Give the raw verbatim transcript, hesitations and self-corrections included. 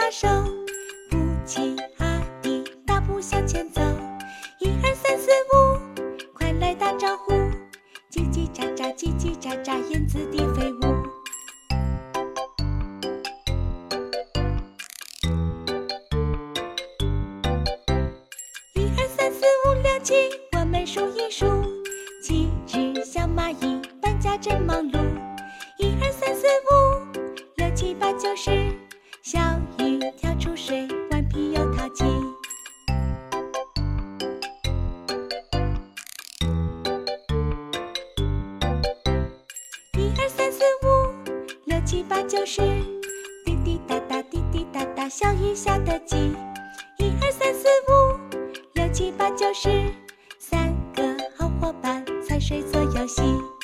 把手，不期而遇，大步向前走。一二三四五，快来打招呼，叽叽喳喳，叽叽喳喳，燕子的飞舞。一二三四五六七，我们数一数，七只小蚂蚁搬家真忙碌。一二三四五，六七八九十，小鱼跳出水，顽皮又淘气。一二三四五，六七八九十，滴滴答答，滴滴答答，小鱼下得急。一二三四五，六七八九十，三个好伙伴踩水做游戏。